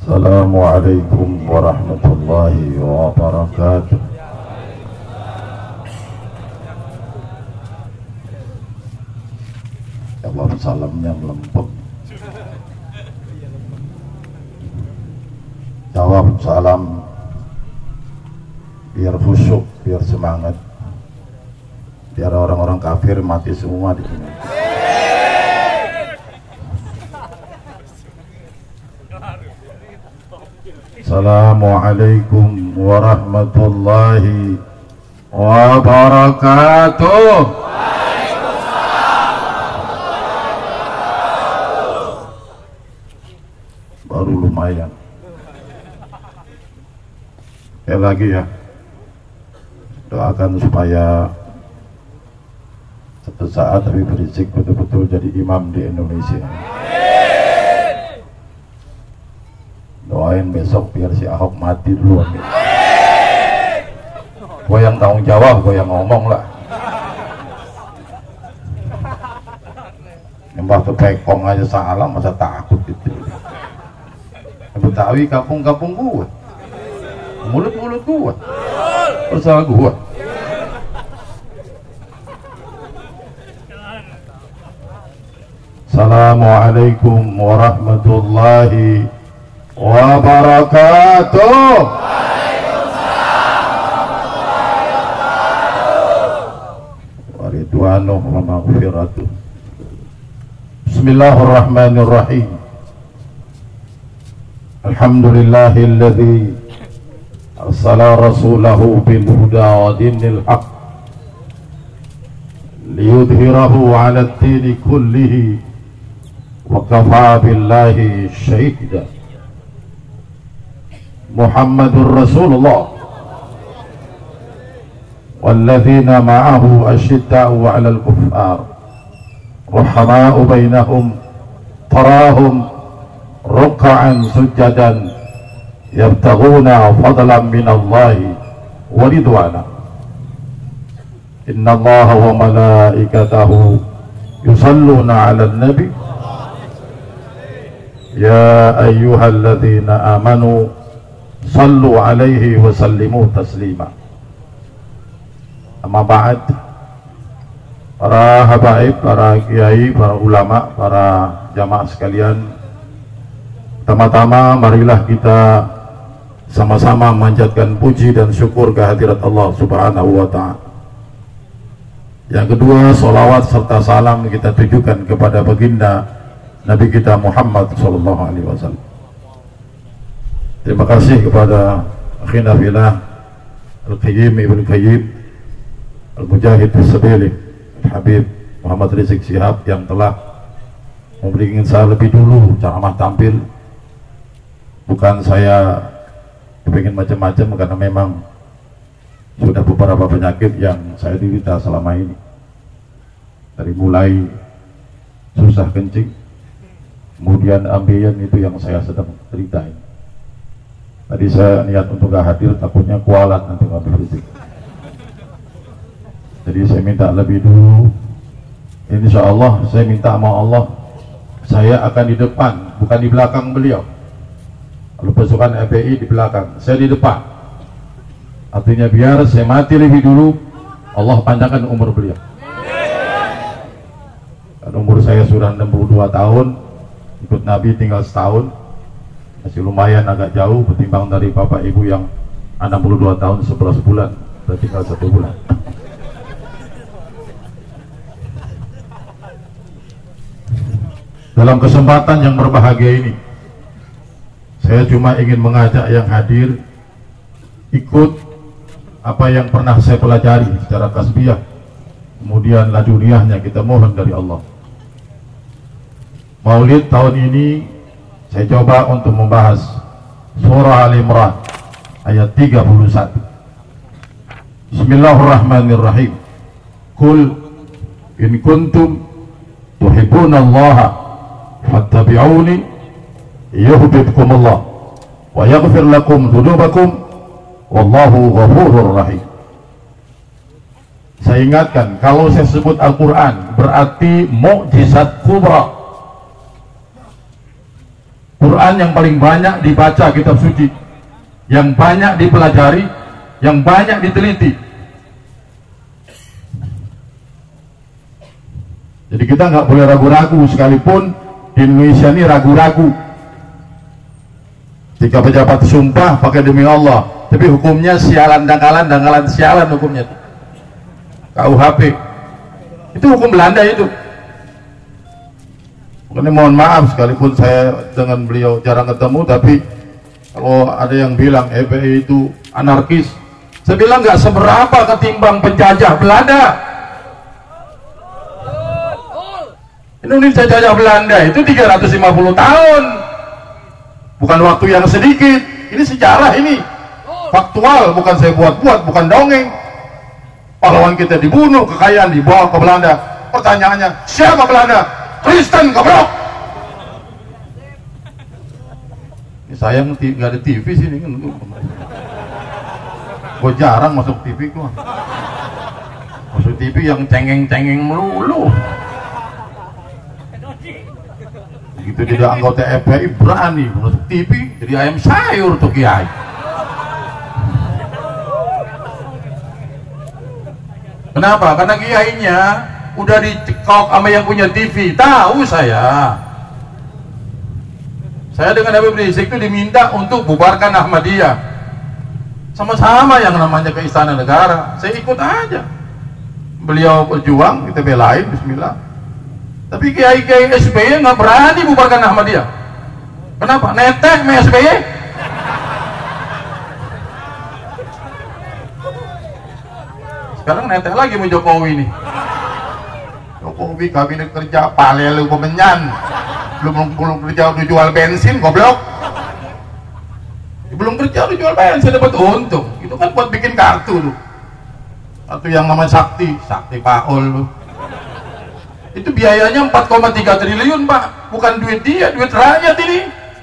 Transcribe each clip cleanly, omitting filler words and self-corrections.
Assalamualaikum warahmatullahi wabarakatuh. Jawab salamnya melempem. Jawab salam biar khusyuk, biar semangat, biar orang-orang kafir mati semua di sini. Assalamualaikum warahmatullahi wabarakatuh. Baru lumayan. Lagi ya, doakan supaya suatu saat Habib Rizik betul-betul jadi imam di Indonesia. Doain besok biar si Ahok mati duluan. Gue yang tanggung jawab, gue yang ngomong lah. Nyembah tuh pekong aja salah, masa takut gitu. Betawi kampung-kampung gue, mulut-mulut gue, persoal gue. Assalamualaikum warahmatullahi wabarakatuh. Waridwanuh wa maghfiratuh. Bismillahirrahmanirrahim. Alhamdulillahilladzi arsala rasulahu bil huda wa dinil haq liyudhhirahu 'ala ad-dini kullihi wa kafa billahi shahida. Muhammadur Rasulullah walladzina ma'ahu ashidda'u 'alal kuffar rahama'u bainahum tarahum ruk'an sujadan yabtaghuna fadlan minallahi wa ridwana. Innallaha wa malaikatahu yusalluna 'alan nabi ya ayyuhalladzina amanu sallu alaihi wa sallimu taslima. Amma ba'd, para habaib, para kiai, para ulama, para jamaah sekalian, pertama-tama marilah kita sama-sama memanjatkan puji dan syukur kehadirat Allah Subhanahu wa ta'ala. Yang kedua, salawat serta salam kita tujukan kepada baginda Nabi kita Muhammad sallallahu alaihi wasallam. Terima kasih kepada akhina fillah Al-Qayyim Ibn Qayyim Al-Mujahid Fisabilih Habib Muhammad Rizik Syihab yang telah memberikan saya lebih dulu ceramah tampil. Bukan saya ingin macam-macam, karena memang sudah beberapa penyakit yang saya derita selama ini, dari mulai susah kencing, kemudian ambeien, itu yang saya sedang ceritain. Tadi saya niat untuk gak hadir, takutnya kualat nanti Habib Rizik. Jadi saya minta lebih dulu. Insya Allah saya minta sama Allah, saya akan di depan, bukan di belakang beliau. Kalau pasukan FPI di belakang, saya di depan. Artinya biar saya mati lebih dulu, Allah panjangkan umur beliau. Dan umur saya sudah 62 tahun, ikut Nabi tinggal setahun, masih lumayan agak jauh ketimbang dari bapak ibu yang 62 tahun 11 bulan, sudah tinggal 1 bulan. Dalam kesempatan yang berbahagia ini, saya cuma ingin mengajak yang hadir ikut apa yang pernah saya pelajari secara kasbiyah, kemudian laduniahnya kita mohon dari Allah. Maulid tahun ini saya coba untuk membahas surah Al-Imran ayat 31. Bismillahirrahmanirrahim. Qul in kuntum tuhibbunallaha fattabi'uni yuhibbukumullah wa yaghfir lakum dzunubakum wallahu ghafurur rahim. Saya ingatkan, kalau saya sebut Al-Quran berarti mukjizat kubra. Quran yang paling banyak dibaca, kitab suci yang banyak dipelajari, yang banyak diteliti. Jadi kita nggak boleh ragu-ragu, sekalipun di Indonesia ini ragu-ragu. Jika pejabat sumpah pakai demi Allah, tapi hukumnya sialan dangkalan sialan hukumnya. KUHP itu hukum Belanda itu. Makanya mohon maaf, sekalipun saya dengan beliau jarang ketemu, tapi kalau ada yang bilang FPI itu anarkis, saya bilang nggak seberapa ketimbang penjajah Belanda. Indonesia jajah Belanda itu 350 tahun, bukan waktu yang sedikit. Ini sejarah, ini faktual, bukan saya buat-buat, bukan dongeng. Pahlawan kita dibunuh, kekayaan dibawa ke Belanda. Pertanyaannya, siapa Belanda? Kristen, goblok. Ini sayang nggak ada TV sini kan. Gue jarang masuk TV gua. Masuk TV yang cengeng-cengeng melulu. Begitu tidak anggota FPI berani masuk TV jadi ayam sayur tuh kiai. Kenapa? Karena kiainya udah dicekok sama yang punya TV. Tahu saya dengan Habib Rizik itu diminta untuk bubarkan Ahmadiyah. Sama-sama yang namanya ke Istana Negara. Saya ikut aja. Beliau berjuang, kita belain, bismillah. Tapi kiai-kiai SBY nggak berani bubarkan Ahmadiyah. Kenapa? Netek sama SBY. Sekarang netek lagi sama Jokowi nih. Jokowi kabinet kerja palelu pemenyan. Belum kerja udah jual bensin, goblok. Belum kerja udah jual bensin dapat untung. Itu kan buat bikin kartu lu. Atau yang namanya Sakti Paul lu. Itu biayanya 4,3 triliun Pak, bukan duit dia, duit rakyat ini.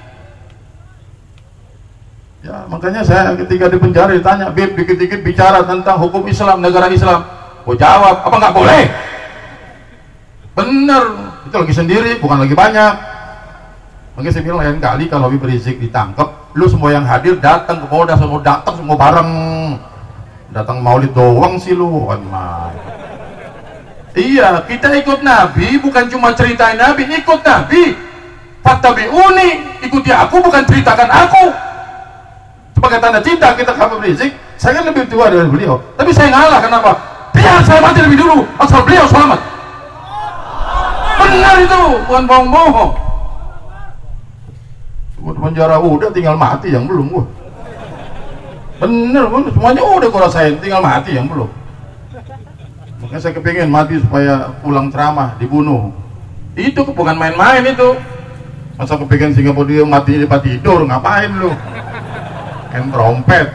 Ya makanya saya ketika di penjara ditanya, Bib dikit-dikit bicara tentang hukum Islam, negara Islam, gue jawab, apa nggak boleh? Bener, itu lagi sendiri, bukan lagi banyak. Makanya saya bilang lain kali kalau Habib Rizik ditangkap, lu semua yang hadir datang ke Polda, semua datang semua bareng. Datang maulid doang sih lu, kan mah. Iya, kita ikut Nabi bukan cuma ceritain Nabi, ikut Nabi. Fattabi'uni, ikuti aku bukan ceritakan aku. Sebagai tanda cinta kita ke Habib Rizik, saya kan lebih tua dari beliau, tapi saya ngalah. Kenapa? Biar saya mati lebih dulu, asal beliau selamat. Benar itu, bukan bohong-bohong. Buat penjara udah, tinggal mati yang belum gua. Bener, semuanya udah gua rasain, tinggal mati yang belum. Makanya saya kepingin mati supaya pulang ceramah, dibunuh. Itu bukan main-main itu. Masa kepingin Singapura dia mati di tempat tidur, ngapain lu? Main trompet.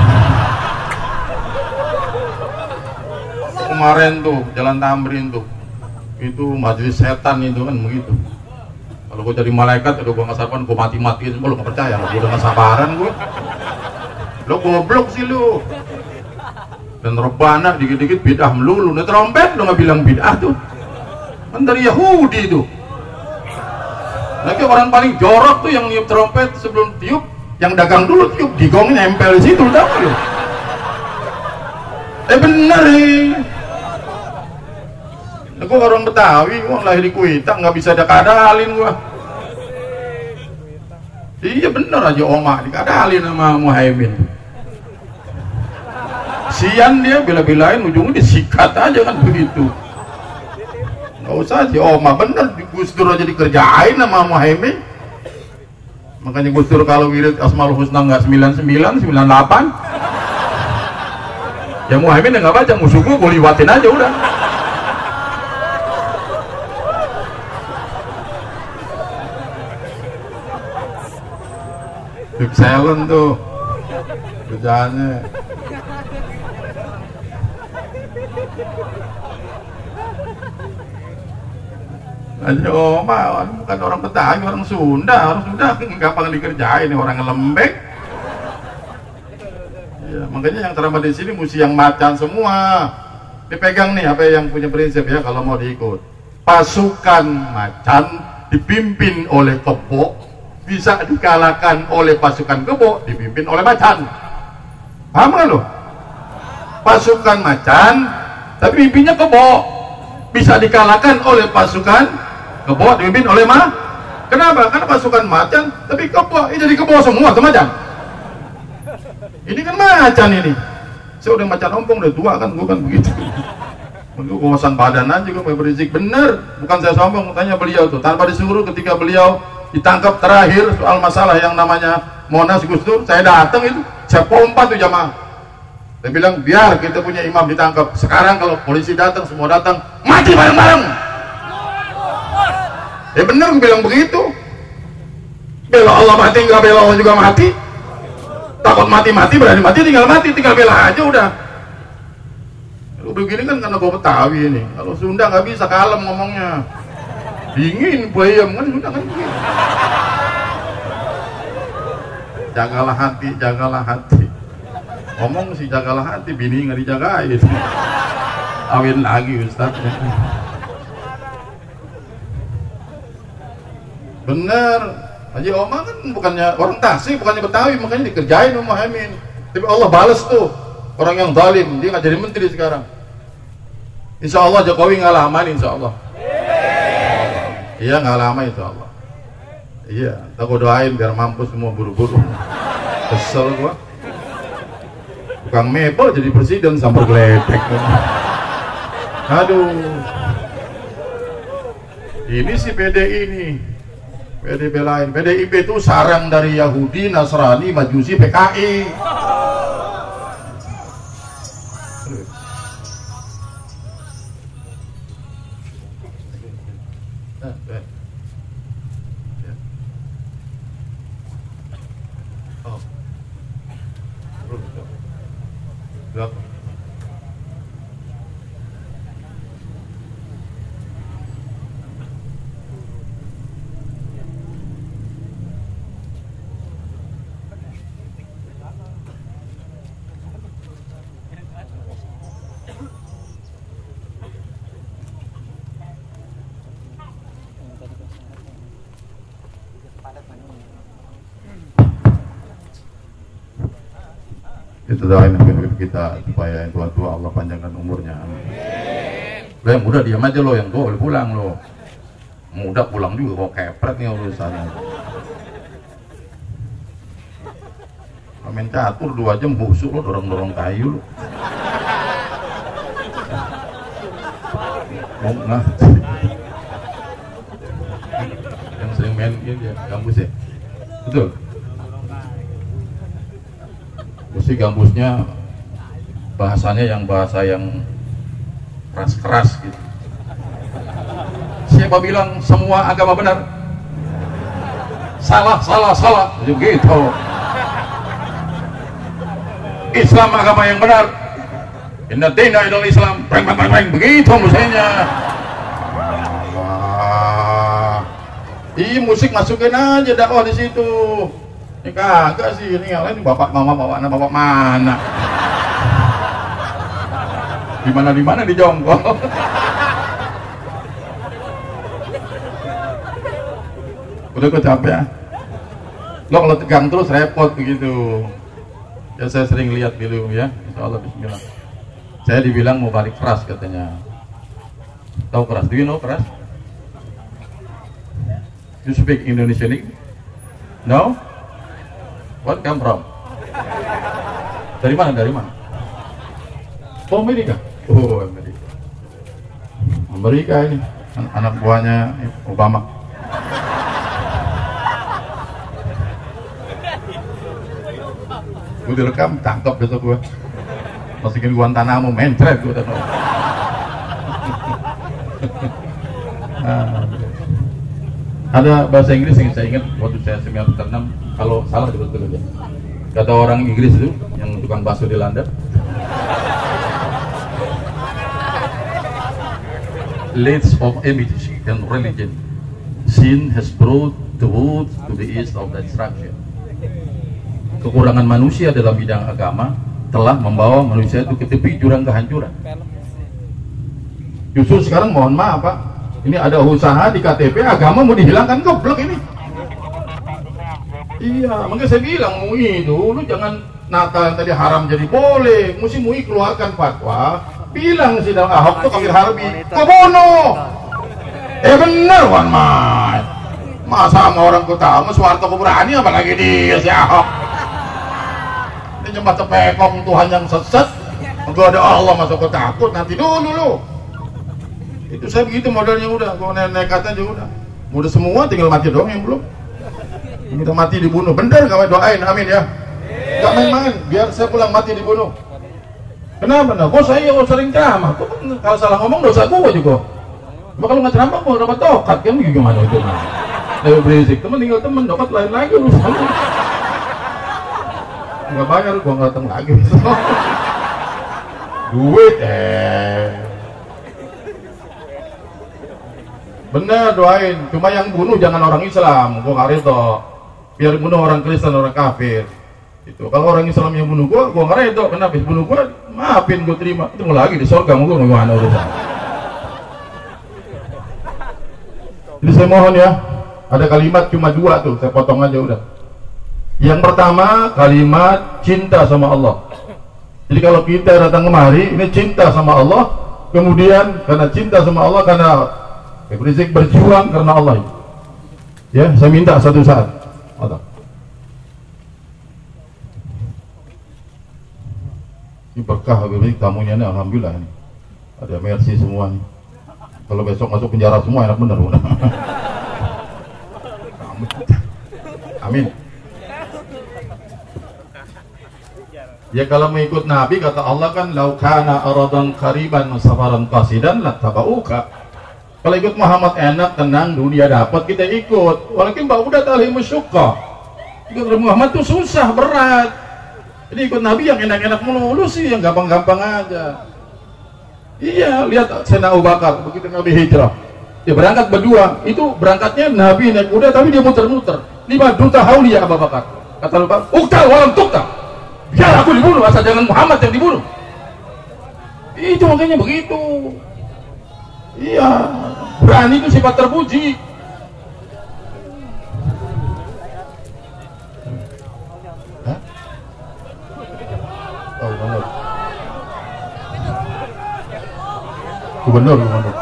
Kemarin tuh Jalan Tamrin tuh, itu majelis setan itu kan begitu. Kalau gue jadi malaikat, udah gue nggak sabaran, gue mati-matiin semua. Lu nggak percaya? Gue udah nggak sabaran gue. Lo goblok sih lu. Dan rebana dikit-dikit bid'ah melulu. Nah trompet lo nggak bilang bid'ah tuh, kan dari Yahudi tuh. Lagi orang paling jorok tuh yang niup trompet sebelum tiup, yang dagang dulu tiup, digong nempel di situ, tahu lu? Bener nih. Aku orang Betawi, gua lahir di Kuitang, nggak bisa dikadalin gua. Iya bener aja Oma dikadalin sama Muhaimin. Sian dia bela-belain, ujungnya disikat aja kan begitu. Nggak usah sih Oma, bener Gus Dur aja dikerjain sama Muhaimin. Makanya Gus Dur kalau wirid Asmaul Husna nggak 99, 98. Ya Muhaimin nggak baca, musuh gue liwatin aja udah. Big Silent tuh kerjaannya. Aja Oma bukan orang Betawi, orang Sunda. Orang Sunda gampang dikerjain, orang lembek. Ya, makanya yang ceramah di sini mesti yang macan semua. Dipegang nih apa yang punya prinsip ya kalau mau diikut. Pasukan macan dipimpin oleh Kebo, bisa dikalahkan oleh pasukan kebo dipimpin oleh macan. Paham kan lo? Pasukan macan tapi pimpinnya kebo bisa dikalahkan oleh pasukan kebo dipimpin oleh kenapa? Karena pasukan macan tapi kebo ini jadi kebo semua tuh macan. Ini kan macan ini. Saya udah macan ompong udah tua kan, gue kan begitu. Untuk kawasan badan aja gue mau berisik. Bener, bukan saya sombong, tanya beliau tuh tanpa disuruh ketika beliau ditangkap terakhir soal masalah yang namanya Monas Gus Dur, saya datang itu, saya pompa tuh jamaah. Saya bilang biar kita punya imam ditangkap. Sekarang kalau polisi datang, semua datang, mati bareng-bareng. Ya bener gue bilang begitu. Bela Allah mati, nggak bela Allah juga mati. Takut mati-mati, berani mati, tinggal bela aja udah. Lu begini kan karena gue Betawi ini. Kalau Sunda nggak bisa kalem ngomongnya. Dingin, bayam kan Sunda kan begini. Jagalah hati, jagalah hati. Ngomong sih jagalah hati, bini nggak dijagain. Awin lagi Ustaz. Bener. Haji Omar kan bukannya orang Tasik, bukannya Betawi, makanya dikerjain sama Muhammad. Tapi Allah balas tuh orang yang zalim, dia nggak jadi menteri sekarang. Insya Allah Jokowi nggak lama nih, insya Allah. Iya nggak lama insya Allah. Iya, aku doain biar mampus semua buru-buru. Kesel gua. Tukang mebel jadi presiden sampai geledek. Aduh. Ini si PD ini. PDIP lain. PDIP itu sarang dari Yahudi, Nasrani, Majusi, PKI. Kita doain habib kita supaya yang tua-tua Allah panjangkan umurnya. Amin. Lo yang muda diam aja lo, yang tua boleh pulang lo. Muda pulang juga kok kepret nih urusannya. Main catur 2 jam busuk lo, dorong-dorong kayu lo. Oh nah. Yang sering main dia gambus ya. Betul. Musik gambusnya bahasanya yang bahasa yang keras-keras gitu. Siapa bilang semua agama benar? Salah, salah, salah. Gitu. Islam agama yang benar. Inna dina idul Islam. Breng, breng, breng. Begitu musiknya. Iya musik masukin aja dakwah di situ. Ini kagak sih, ini yang lain bapak mama bapak anak bapak mana? Di mana di jongkok. Udah kecapean. Lo kalau tegang terus repot begitu. Ya saya sering lihat dulu ya. Insyaallah bismillah. Saya dibilang mau balik keras katanya. Tahu keras? Do you know keras? You speak Indonesian? No? What come from? Dari mana? Dari mana? Oh Amerika. Oh Amerika. Amerika ini anak buahnya Obama. Gue direkam, tangkap besok gue. Masukin Guantanamo, mencret gue. Ada bahasa Inggris yang saya ingat waktu saya seminar tertanam, kalau salah betul aja. Kata orang Inggris itu yang tukang bakso di London, lights of image and religion, sin has brought the world to the east of destruction. Kekurangan manusia dalam bidang agama telah membawa manusia itu ke tepi jurang kehancuran. Justru sekarang mohon maaf Pak, ini ada usaha di KTP agama mau dihilangkan, goblok ini. Iya, makanya saya bilang MUI itu, lu jangan Natal yang tadi haram jadi boleh. Mesti MUI keluarkan fatwa, bilang si Ahok tuh kafir harbi, kok bunuh? Bener Wan Mai. Masa sama orang kota, sama Soeharto berani apalagi dia si Ahok. Ini cuma cepekong Tuhan yang sesat. Enggak ada Allah masuk ke takut, nanti dulu lu. Itu saya begitu modelnya udah, kalau nekat aja udah. Udah semua tinggal mati doang yang belum. Kita mati dibunuh, bener kawan doain, amin ya. Gak main-main, biar saya pulang mati dibunuh. Kenapa? Nah, kok saya sering ceramah, kalau salah ngomong dosa gua juga. Cuma kalau nggak ceramah gua dapat tokat kan gimana itu? Lebih berisik, temen tinggal temen, dokat lain lagi lu sama. Nggak bayar, gua nggak datang lagi. Duit bener doain, cuma yang bunuh jangan orang Islam, gua nggak redo. Biar bunuh orang Kristen, orang kafir. Itu kalau orang Islam yang bunuh gua nggak redo. Kenapa? Bunuh gua, maafin gua terima. Itu lagi di surga, gua gimana urusan. Jadi saya mohon ya, ada kalimat cuma 2 tuh, saya potong aja udah. Yang pertama kalimat cinta sama Allah. Jadi kalau kita datang kemari, ini cinta sama Allah. Kemudian karena cinta sama Allah, karena Rizik berjuang karena Allah. Ya, saya minta satu saat. Ini berkah Habib Rizik, tamunya ini alhamdulillah ini. Ada mercy semua nih. Kalau besok masuk penjara semua enak bener. Amin. Ya kalau mengikut Nabi kata Allah kan laukana aradan qariban safaran qasidan lattabauka. Kalau ikut Muhammad enak, tenang, dunia dapat, kita ikut. Walaupun udah tali musyukka. Ikut Muhammad tuh susah, berat. Jadi ikut Nabi yang enak-enak mulu sih, yang gampang-gampang aja. Iya, lihat Sayyidina Abu Bakar begitu Nabi hijrah. Dia berangkat berdua, itu berangkatnya Nabi naik kuda tapi dia muter-muter. 5 juta haulia Abu Bakar. Kata lupa, uktal walam tuktal. Biar aku dibunuh, asal jangan Muhammad yang dibunuh. Itu makanya begitu. Iya, berani itu sifat terpuji. Hah? Oh, gubernur.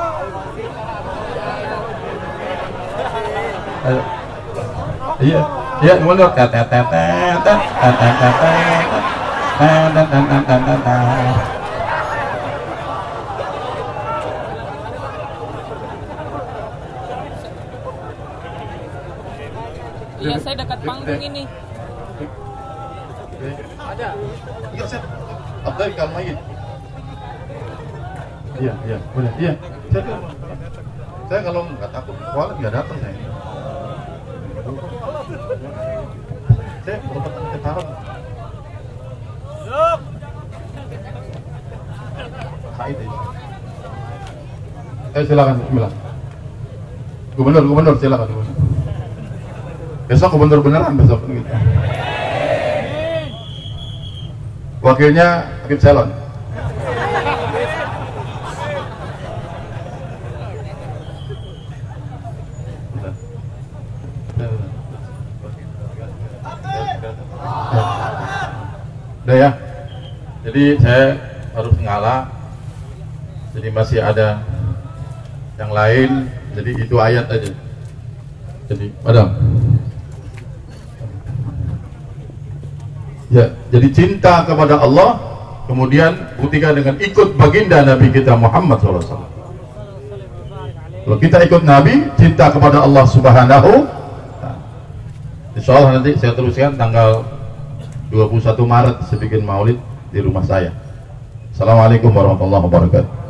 Ayo. Iya, gubernur. Iya, saya dekat panggung ini. Ada. Enggak, Set. Abdul kamu lagi. Iya, boleh. Iya. Saya kalau nggak takut, soalnya nggak datang saya. Saya berobat ketaruh. Said ya. Silakan, bismillah. Gubernur silakan. Besok gubernur beneran besok gitu. Wakilnya Habib Salon. Udah ya. Jadi saya harus ngalah. Jadi masih ada yang lain. Jadi itu ayat aja. Jadi, madam. Ya, jadi cinta kepada Allah, kemudian buktikan dengan ikut baginda Nabi kita Muhammad SAW. Kalau kita ikut Nabi, cinta kepada Allah Subhanahu. Insya Allah nanti saya teruskan tanggal 21 Maret saya bikin maulid di rumah saya. Assalamualaikum warahmatullahi wabarakatuh.